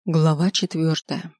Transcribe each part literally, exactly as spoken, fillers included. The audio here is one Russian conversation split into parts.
Глава четвертая.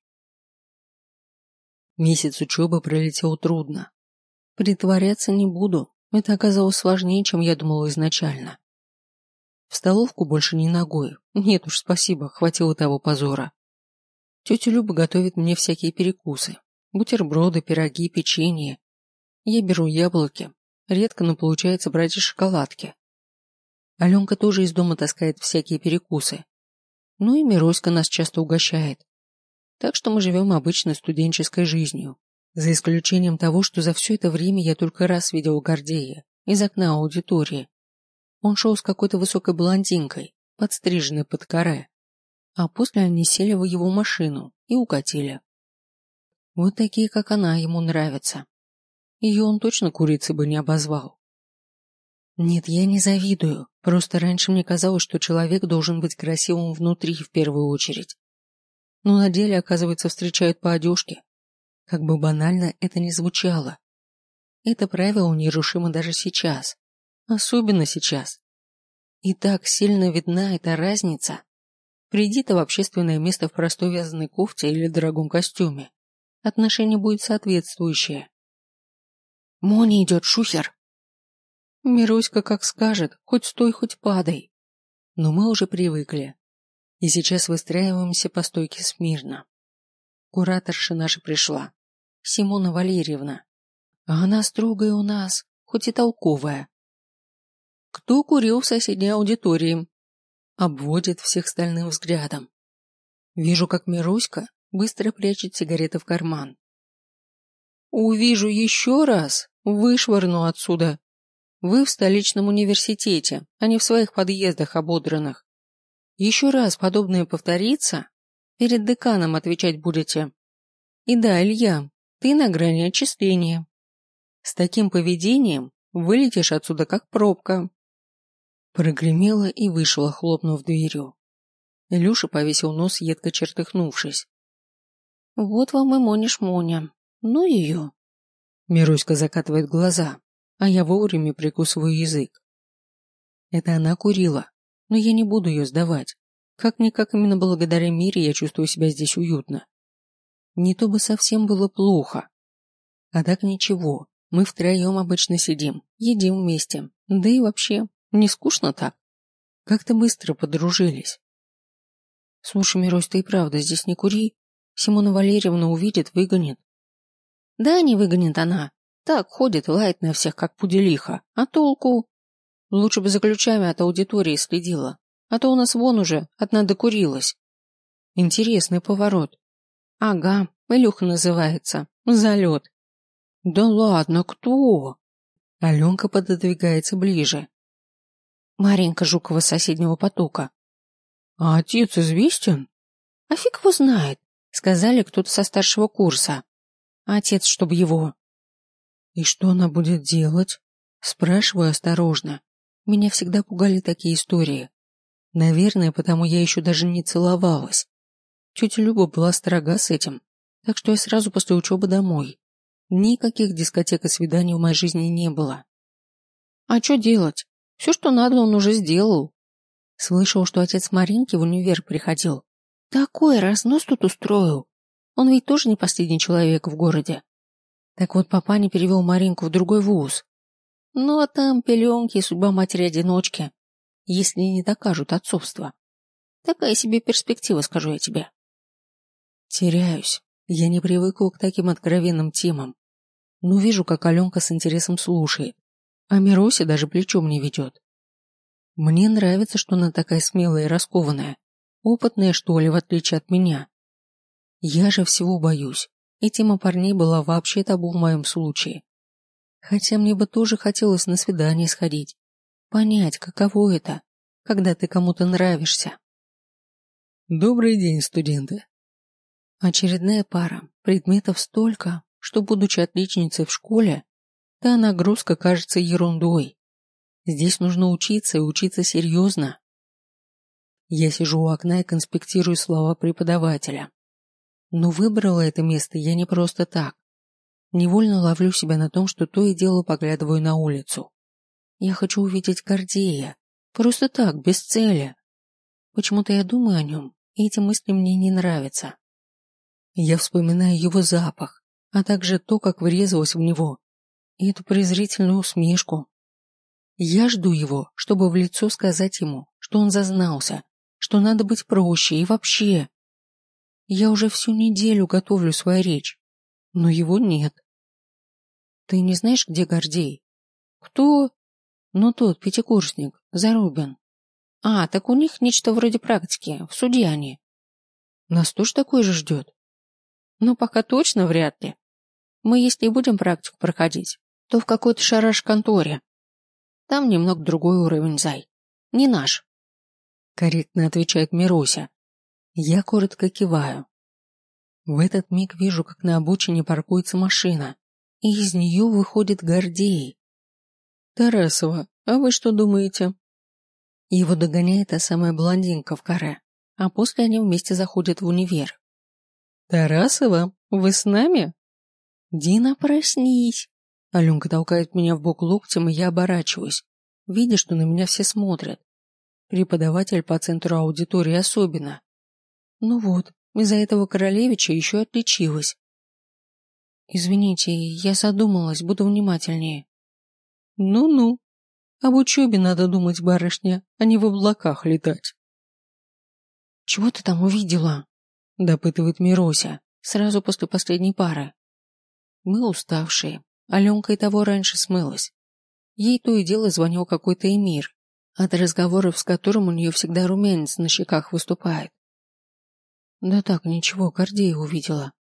Месяц учебы пролетел трудно. Притворяться не буду, это оказалось сложнее, чем я думала изначально. В столовку больше не ногой, нет уж, спасибо, хватило того позора. Тетя Люба готовит мне всякие перекусы, бутерброды, пироги, печенье. Я беру яблоки, редко, но получается брать и шоколадки. Аленка тоже из дома таскает всякие перекусы. Ну и Мироська нас часто угощает. Так что мы живем обычной студенческой жизнью, за исключением того, что за все это время я только раз видел Гордея из окна аудитории. Он шел с какой-то высокой блондинкой, подстриженной под каре, а после они сели в его машину и укатили. Вот такие, как она, ему нравятся. Ее он точно курицей бы не обозвал. Нет, я не завидую, просто раньше мне казалось, что человек должен быть красивым внутри в первую очередь. Но на деле, оказывается, встречают по одежке. Как бы банально это ни звучало. Это правило нерушимо даже сейчас. Особенно сейчас. И так сильно видна эта разница. Приди ты в общественное место в простой вязаной кофте или дорогом костюме. Отношение будет соответствующее. «Моня идет, шухер!» Мироська как скажет, хоть стой, хоть падай. Но мы уже привыкли. И сейчас выстраиваемся по стойке смирно. Кураторша наша пришла, Симона Валерьевна. А она строгая у нас, хоть и толковая. Кто курил в соседней аудитории? Обводит всех стальным взглядом. Вижу, как Мироська быстро прячет сигареты в карман. Увижу еще раз, вышвырну отсюда. Вы в столичном университете, а не в своих подъездах ободранных. Еще раз подобное повторится, перед деканом отвечать будете. И да, Илья, ты на грани отчисления. С таким поведением вылетишь отсюда как пробка. Прогремела и вышла, хлопнув дверью. Илюша повесил нос, едко чертыхнувшись. Вот вам и Моня-шмоня. Ну ее. Мируська закатывает глаза, а я вовремя прикусываю язык. Это она курила, но я не буду ее сдавать. Как-никак именно благодаря Мире я чувствую себя здесь уютно. Не то бы совсем было плохо. А так ничего, мы втроем обычно сидим, едим вместе, да и вообще, не скучно так. Как-то быстро подружились. Слушай, Мирусь, ты и правда здесь не кури. Симона Валерьевна увидит, выгонит. Да, не выгонит она. Так ходит и лает на всех, как пуделиха. А толку? Лучше бы за ключами от аудитории следила. А то у нас вон уже одна докурилась. Интересный поворот. Ага, Илюха называется. Залет. Да ладно, кто? Аленка пододвигается ближе. Маренька Жукова с соседнего потока. А отец известен? А фиг его знает. Сказали, кто-то со старшего курса. А отец, чтобы его... И что она будет делать? Спрашиваю осторожно. Меня всегда пугали такие истории. Наверное, потому я еще даже не целовалась. Тетя Люба была строга с этим, так что я сразу после учебы домой. Никаких дискотек и свиданий в моей жизни не было. А что делать? Все, что надо, он уже сделал. Слышал, что отец Маринки в универ приходил. Такой разнос тут устроил. Он ведь тоже не последний человек в городе. Так вот, папа не перевел Маринку в другой вуз. Ну а там пеленки и судьба матери-одиночки, если не докажут отцовство. Такая себе перспектива, скажу я тебе. Теряюсь. Я не привыкла к таким откровенным темам. Но вижу, как Аленка с интересом слушает, а Мирося даже плечом не ведет. Мне нравится, что она такая смелая и раскованная, опытная, что ли, в отличие от меня. Я же всего боюсь, и тема парней была вообще табу в моем случае. Хотя мне бы тоже хотелось на свидание сходить, понять, каково это, когда ты кому-то нравишься. Добрый день, студенты. Очередная пара, предметов столько, что, будучи отличницей в школе, та нагрузка кажется ерундой. Здесь нужно учиться и учиться серьезно. Я сижу у окна и конспектирую слова преподавателя. Но выбрала это место я не просто так. Невольно ловлю себя на том, что то и дело поглядываю на улицу. Я хочу увидеть Гордея. Просто так, без цели. Почему-то я думаю о нем эти мысли мне не нравятся. Я вспоминаю его запах, а также то, как врезалась в него, и эту презрительную усмешку. Я жду его, чтобы в лицо сказать ему, что он зазнался, что надо быть проще и вообще. Я уже всю неделю готовлю свою речь, но его нет. Ты не знаешь, где Гордей? Кто? Ну тот, пятикурсник, Зарубин. А, так у них нечто вроде практики, в суде они. Нас тоже такое же ждет? Ну, пока точно вряд ли. Мы, если и будем практику проходить, то в какой-то шараш-конторе. Там немного другой уровень, зай. Не наш. Корректно отвечает Мируся. Я коротко киваю. В этот миг вижу, как на обочине паркуется машина, и из нее выходит Гордей. Тарасова, а вы что думаете? Его догоняет та самая блондинка в каре, а после они вместе заходят в универ. Тарасова, вы с нами? Дина, проснись. Аленка толкает меня в бок локтем, и я оборачиваюсь, видя, что на меня все смотрят. Преподаватель по центру аудитории особенно. Ну вот, из-за этого Королевича еще отличилась. Извините, я задумалась, буду внимательнее. Ну-ну. Об учебе надо думать, барышня, а не в облаках летать. Чего ты там увидела? Допытывает Мирося, сразу после последней пары. Мы уставшие. Аленка и того раньше смылась. Ей то и дело звонил какой-то эмир, от разговоров с которым у нее всегда румянец на щеках выступает. Да так, ничего, Гордея увидела.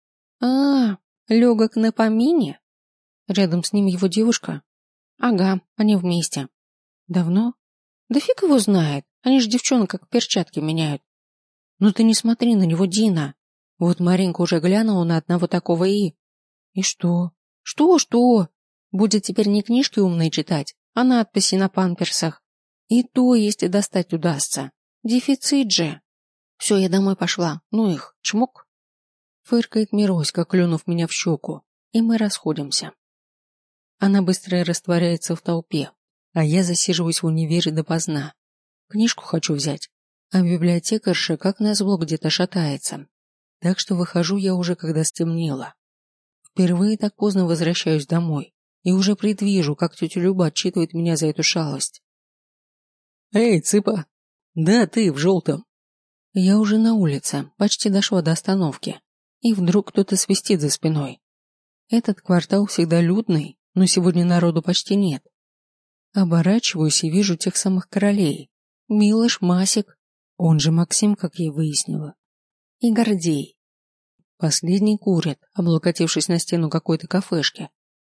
А, легок на помине? Рядом с ним его девушка? Ага, они вместе. Давно? Да фиг его знает, они же девчонок как перчатки меняют. Ну ты не смотри на него, Дина. Вот Маринка уже глянула на одного такого и... И что? Что, что? Будет теперь не книжки умные читать, а надписи на памперсах. И то, если достать удастся. Дефицит же. Все, я домой пошла. Ну их, чмок. Фыркает Мироська, клюнув меня в щеку, и мы расходимся. Она быстро растворяется в толпе, а я засиживаюсь в универе допоздна. Книжку хочу взять, а библиотекарша как назло где-то шатается. Так что выхожу я уже, когда стемнело. Впервые так поздно возвращаюсь домой и уже предвижу, как тетя Люба отчитывает меня за эту шалость. «Эй, цыпа! Да, ты в желтом!» Я уже на улице, почти дошла до остановки, и вдруг кто-то свистит за спиной. Этот квартал всегда людный, но сегодня народу почти нет. Оборачиваюсь и вижу тех самых королей. Милош, Масик, он же Максим, как я выяснила, и Гордей. Последний курит, облокотившись на стену какой-то кафешки.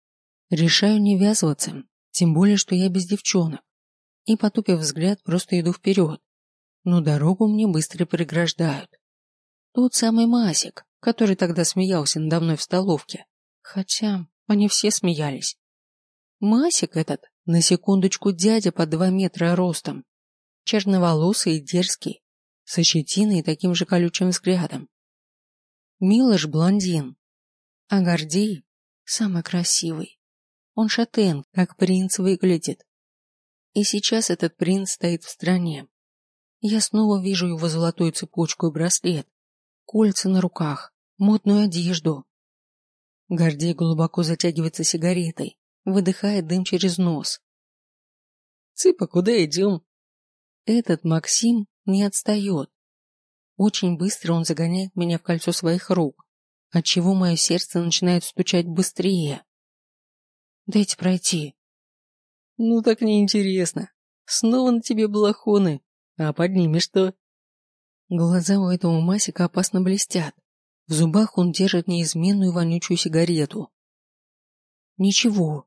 Решаю не ввязываться, тем более, что я без девчонок, и, потупив взгляд, просто иду вперед. Но дорогу мне быстро преграждают. Тот самый Масик, который тогда смеялся надо мной в столовке. Хотя они все смеялись. Масик этот, на секундочку, дядя под два метра ростом, черноволосый и дерзкий, со щетиной и таким же колючим взглядом. Милош блондин, а Гордей самый красивый. Он шатен, как принц выглядит. И сейчас этот принц стоит в стороне. Я снова вижу его золотую цепочку и браслет, кольца на руках, модную одежду. Гордей глубоко затягивается сигаретой, выдыхает дым через нос. «Цыпа, куда идем?» Этот Максим не отстает. Очень быстро он загоняет меня в кольцо своих рук, отчего мое сердце начинает стучать быстрее. «Дайте пройти». «Ну так неинтересно. Снова на тебе балахоны. А под ними что?» Глаза у этого Масика опасно блестят. В зубах он держит неизменную вонючую сигарету. «Ничего».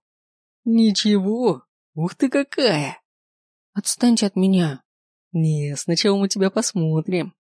«Ничего? Ух ты какая!» «Отстаньте от меня». «Не, сначала мы тебя посмотрим».